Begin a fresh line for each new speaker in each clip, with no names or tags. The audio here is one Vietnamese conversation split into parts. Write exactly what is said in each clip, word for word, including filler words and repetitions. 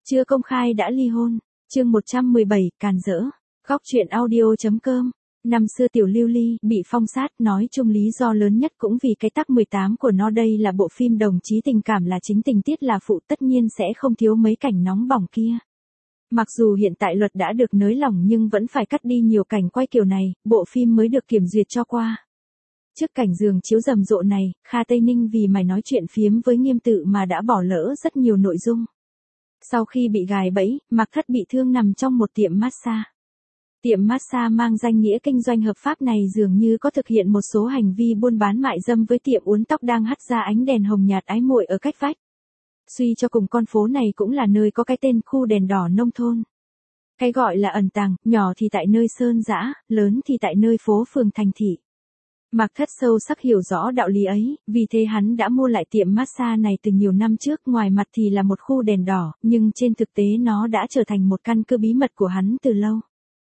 Chưa công khai đã ly hôn. Chương một trăm mười bảy, càn rỡ. Góc truyện audio chấm com. Năm xưa Tiểu Lưu Ly bị phong sát, nói chung lý do lớn nhất cũng vì cái tắc mười tám của nó. Đây là bộ phim đồng chí, tình cảm là chính, tình tiết là phụ, tất nhiên sẽ không thiếu mấy cảnh nóng bỏng kia. Mặc dù hiện tại luật đã được nới lỏng nhưng vẫn phải cắt đi nhiều cảnh quay kiểu này, bộ phim mới được kiểm duyệt cho qua. Trước cảnh giường chiếu rầm rộ này, Kha Tây Ninh vì mày nói chuyện phiếm với Nghiêm Tự mà đã bỏ lỡ rất nhiều nội dung. Sau khi bị gài bẫy, Mạc Thất bị thương nằm trong một tiệm massage. Tiệm massage mang danh nghĩa kinh doanh hợp pháp này dường như có thực hiện một số hành vi buôn bán mại dâm với tiệm uốn tóc đang hắt ra ánh đèn hồng nhạt ái muội ở cách vách. Suy cho cùng con phố này cũng là nơi có cái tên khu đèn đỏ nông thôn. Cái gọi là ẩn tàng, nhỏ thì tại nơi sơn dã, lớn thì tại nơi phố phường thành thị. Mạc Thất sâu sắc hiểu rõ đạo lý ấy, vì thế hắn đã mua lại tiệm massage này từ nhiều năm trước. Ngoài mặt thì là một khu đèn đỏ, nhưng trên thực tế nó đã trở thành một căn cứ bí mật của hắn từ lâu.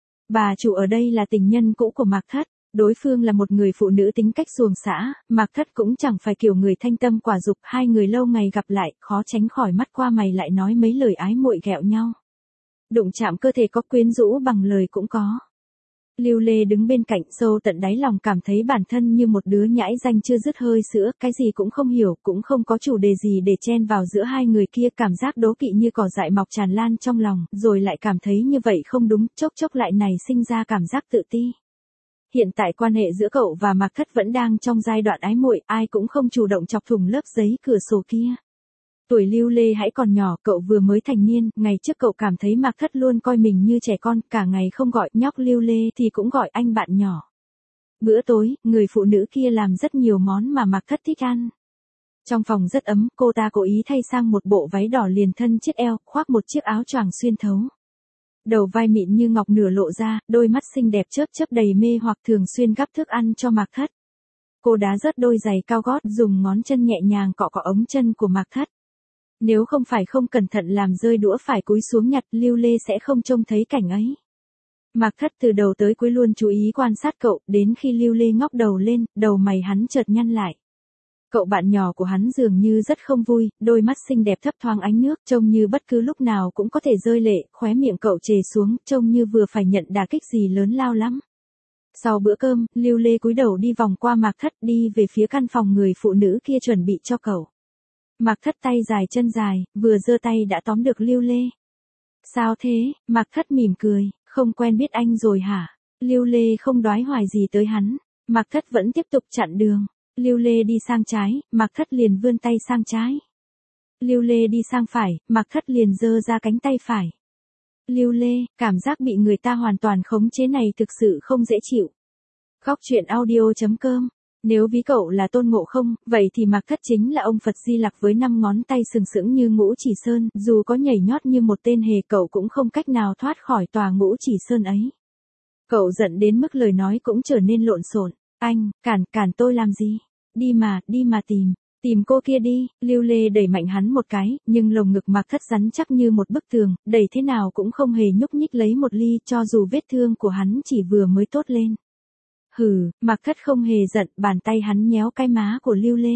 Bà chủ ở đây là tình nhân cũ của Mạc Thất, đối phương là một người phụ nữ tính cách xuồng xã, Mạc Thất cũng chẳng phải kiểu người thanh tâm quả dục, hai người lâu ngày gặp lại, khó tránh khỏi mắt qua mày lại nói mấy lời ái muội ghẹo nhau. Đụng chạm cơ thể có, quyến rũ bằng lời cũng có. Lưu Lê đứng bên cạnh, sâu tận đáy lòng cảm thấy bản thân như một đứa nhãi danh chưa dứt hơi sữa, cái gì cũng không hiểu, cũng không có chủ đề gì để chen vào giữa hai người kia. Cảm giác đố kỵ như cỏ dại mọc tràn lan trong lòng, rồi lại cảm thấy như vậy không đúng, chốc chốc lại nảy sinh ra cảm giác tự ti. Hiện tại quan hệ giữa cậu và Mạc Thất vẫn đang trong giai đoạn ái muội, ai cũng không chủ động chọc thủng lớp giấy cửa sổ kia. Tuổi Lưu Lê hãy còn nhỏ, cậu vừa mới thành niên, ngày trước cậu cảm thấy Mạc Thất luôn coi mình như trẻ con, cả ngày không gọi nhóc Lưu Lê thì cũng gọi anh bạn nhỏ. Bữa tối, người phụ nữ kia làm rất nhiều món mà Mạc Thất thích ăn. Trong phòng rất ấm, cô ta cố ý thay sang một bộ váy đỏ liền thân chiếc eo, khoác một chiếc áo choàng xuyên thấu. Đầu vai mịn như ngọc nửa lộ ra, đôi mắt xinh đẹp chớp chớp đầy mê hoặc, thường xuyên gắp thức ăn cho Mạc Thất. Cô đá rớt đôi giày cao gót, dùng ngón chân nhẹ nhàng cọ cọ ống chân của Mạc Thất. Nếu không phải không cẩn thận làm rơi đũa phải cúi xuống nhặt, Lưu Lê sẽ không trông thấy cảnh ấy. Mạc Thất từ đầu tới cuối luôn chú ý quan sát cậu, đến khi Lưu Lê ngóc đầu lên, đầu mày hắn chợt nhăn lại. Cậu bạn nhỏ của hắn dường như rất không vui, đôi mắt xinh đẹp thấp thoáng ánh nước, trông như bất cứ lúc nào cũng có thể rơi lệ, khóe miệng cậu trề xuống, trông như vừa phải nhận đả kích gì lớn lao lắm. Sau bữa cơm, Lưu Lê cúi đầu đi vòng qua Mạc Thất, đi về phía căn phòng người phụ nữ kia chuẩn bị cho cậu. Mạc Thất tay dài chân dài, vừa giơ tay đã tóm được Lưu Lê. Sao thế? Mạc Thất mỉm cười, không quen biết anh rồi hả? Lưu Lê không đoái hoài gì tới hắn. Mạc Thất vẫn tiếp tục chặn đường. Lưu Lê đi sang trái, Mạc Thất liền vươn tay sang trái. Lưu Lê đi sang phải, Mạc Thất liền giơ ra cánh tay phải. Lưu Lê, cảm giác bị người ta hoàn toàn khống chế này thực sự không dễ chịu. Góc truyện audio chấm com. Nếu ví cậu là Tôn Ngộ Không, vậy thì Mạc Thất chính là ông Phật Di Lặc với năm ngón tay sừng sững như ngũ chỉ sơn, dù có nhảy nhót như một tên hề cậu cũng không cách nào thoát khỏi tòa ngũ chỉ sơn ấy. Cậu giận đến mức lời nói cũng trở nên lộn xộn. Anh, cản, cản tôi làm gì? Đi mà, đi mà tìm, tìm cô kia đi. Lưu Lê đẩy mạnh hắn một cái, nhưng lồng ngực Mạc Thất rắn chắc như một bức tường, đẩy thế nào cũng không hề nhúc nhích lấy một ly, cho dù vết thương của hắn chỉ vừa mới tốt lên. Hừ, Mạc Thất không hề giận, bàn tay hắn nhéo cái má của Lưu Lê.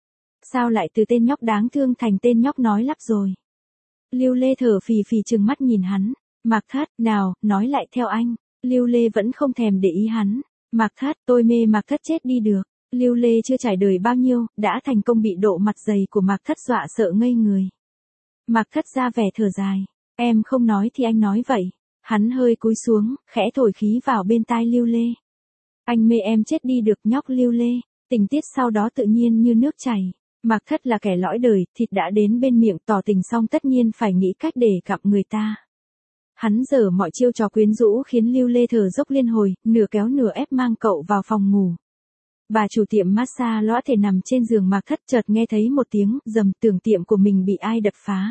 Sao lại từ tên nhóc đáng thương thành tên nhóc nói lắp rồi? Lưu Lê thở phì phì trừng mắt nhìn hắn. Mạc Thất, nào, nói lại theo anh. Lưu Lê vẫn không thèm để ý hắn. Mạc Thất, tôi mê Mạc Thất chết đi được. Lưu Lê chưa trải đời bao nhiêu, đã thành công bị độ mặt dày của Mạc Thất dọa sợ ngây người. Mạc Thất ra vẻ thở dài. Em không nói thì anh nói vậy. Hắn hơi cúi xuống, khẽ thổi khí vào bên tai Lưu Lê. Anh mê em chết đi được nhóc Lưu Lê. Tình tiết sau đó tự nhiên như nước chảy. Mạc Thất là kẻ lõi đời, thịt đã đến bên miệng, tỏ tình xong tất nhiên phải nghĩ cách để gặp người ta. Hắn giở mọi chiêu trò quyến rũ khiến Lưu Lê thở dốc liên hồi, nửa kéo nửa ép mang cậu vào phòng ngủ. Bà chủ tiệm massage lõa thể nằm trên giường Mạc Thất, chợt nghe thấy một tiếng rầm, tưởng tiệm của mình bị ai đập phá.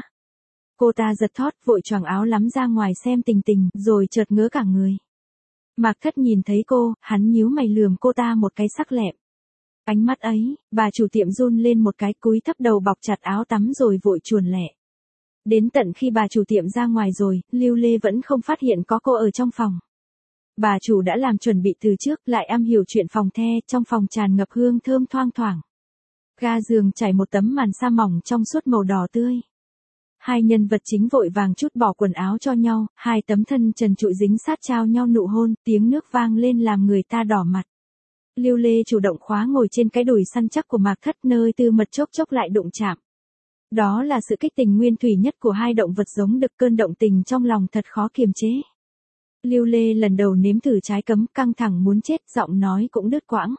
Cô ta giật thót, vội choàng áo lắm ra ngoài xem tình tình, rồi chợt ngớ cả người. Mạc Thất nhìn thấy cô, hắn nhíu mày lườm cô ta một cái sắc lẹm. Ánh mắt ấy, bà chủ tiệm run lên một cái, cúi thấp đầu bọc chặt áo tắm rồi vội chuồn lẹ. Đến tận khi bà chủ tiệm ra ngoài rồi, Lưu Lê vẫn không phát hiện có cô ở trong phòng. Bà chủ đã làm chuẩn bị từ trước, lại am hiểu chuyện phòng the, trong phòng tràn ngập hương thơm thoang thoảng. Ga giường trải một tấm màn sa mỏng trong suốt màu đỏ tươi. Hai nhân vật chính vội vàng trút bỏ quần áo cho nhau, hai tấm thân trần trụi dính sát trao nhau nụ hôn, tiếng nước vang lên làm người ta đỏ mặt. Lưu Lê chủ động khóa ngồi trên cái đùi săn chắc của Mạc Thất nơi Tư Mật chốc chốc lại đụng chạm. Đó là sự kích tình nguyên thủy nhất của hai động vật giống đực, cơn động tình trong lòng thật khó kiềm chế. Lưu Lê lần đầu nếm thử trái cấm, căng thẳng muốn chết, giọng nói cũng đứt quãng.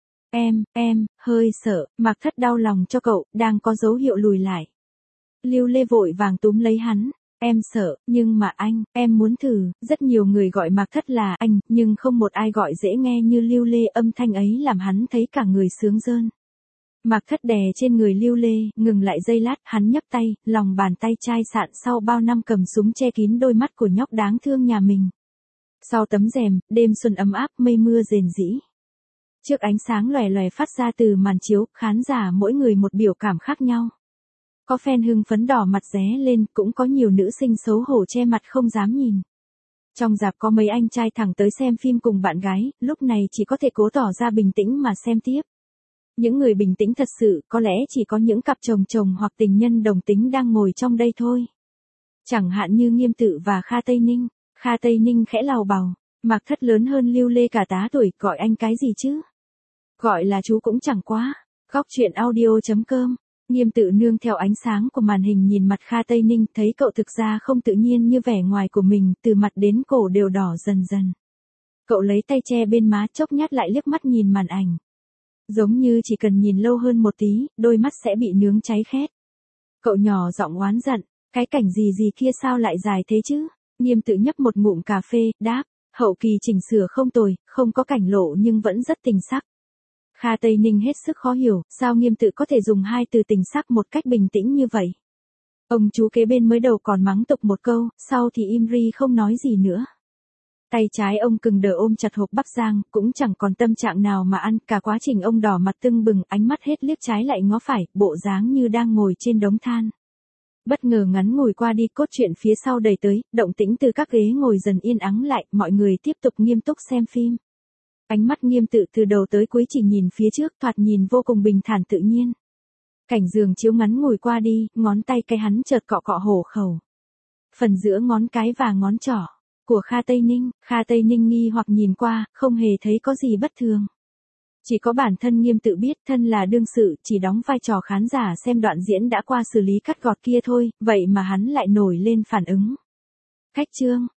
Em, em, hơi sợ. Mạc Thất đau lòng cho cậu, đang có dấu hiệu lùi lại. Lưu Lê vội vàng túm lấy hắn. Em sợ, nhưng mà anh, em muốn thử. Rất nhiều người gọi Mạc Thất là anh, nhưng không một ai gọi dễ nghe như Lưu Lê, âm thanh ấy làm hắn thấy cả người sướng rơn. Mạc Thất đè trên người Lưu Lê, ngừng lại giây lát, hắn nhấc tay, lòng bàn tay chai sạn sau bao năm cầm súng che kín đôi mắt của nhóc đáng thương nhà mình. Sau tấm rèm, đêm xuân ấm áp, mây mưa rền rĩ. Trước ánh sáng lòe lòe phát ra từ màn chiếu, khán giả mỗi người một biểu cảm khác nhau. Có fan hưng phấn đỏ mặt ré lên, cũng có nhiều nữ sinh xấu hổ che mặt không dám nhìn. Trong rạp có mấy anh trai thẳng tới xem phim cùng bạn gái, lúc này chỉ có thể cố tỏ ra bình tĩnh mà xem tiếp. Những người bình tĩnh thật sự, có lẽ chỉ có những cặp chồng chồng hoặc tình nhân đồng tính đang ngồi trong đây thôi. Chẳng hạn như Nghiêm Tự và Kha Tây Ninh. Kha Tây Ninh khẽ lào bào. Mạc Thất lớn hơn Lưu Lê cả tá tuổi, gọi anh cái gì chứ? Gọi là chú cũng chẳng quá. Góc truyện audio chấm com. Nghiêm Tự nương theo ánh sáng của màn hình nhìn mặt Kha Tây Ninh, thấy cậu thực ra không tự nhiên như vẻ ngoài của mình, từ mặt đến cổ đều đỏ dần dần. Cậu lấy tay che bên má, chốc nhát lại liếc mắt nhìn màn ảnh. Giống như chỉ cần nhìn lâu hơn một tí, đôi mắt sẽ bị nướng cháy khét. Cậu nhỏ giọng oán giận, cái cảnh gì gì kia sao lại dài thế chứ? Nghiêm Tự nhấp một ngụm cà phê, đáp, hậu kỳ chỉnh sửa không tồi, không có cảnh lộ nhưng vẫn rất tình sắc. Kha Tây Ninh hết sức khó hiểu, sao Nghiêm Tự có thể dùng hai từ tình sắc một cách bình tĩnh như vậy. Ông chú kế bên mới đầu còn mắng tục một câu, sau thì im ri không nói gì nữa. Tay trái ông cứng đờ ôm chặt hộp bắp rang, cũng chẳng còn tâm trạng nào mà ăn, cả quá trình ông đỏ mặt tưng bừng, ánh mắt hết liếc trái lại ngó phải, bộ dáng như đang ngồi trên đống than. Bất ngờ ngắn ngồi qua đi, cốt truyện phía sau đẩy tới, động tĩnh từ các ghế ngồi dần yên ắng lại, mọi người tiếp tục nghiêm túc xem phim. Ánh mắt Nghiêm Tự từ đầu tới cuối chỉ nhìn phía trước, thoạt nhìn vô cùng bình thản tự nhiên. Cảnh giường chiếu ngắn ngồi qua đi, ngón tay cái hắn chợt cọ cọ hổ khẩu. Phần giữa ngón cái và ngón trỏ của Kha Tây Ninh, Kha Tây Ninh nghi hoặc nhìn qua, không hề thấy có gì bất thường. Chỉ có bản thân Nghiêm Tự biết, thân là đương sự, chỉ đóng vai trò khán giả xem đoạn diễn đã qua xử lý cắt gọt kia thôi, vậy mà hắn lại nổi lên phản ứng. Khách trương,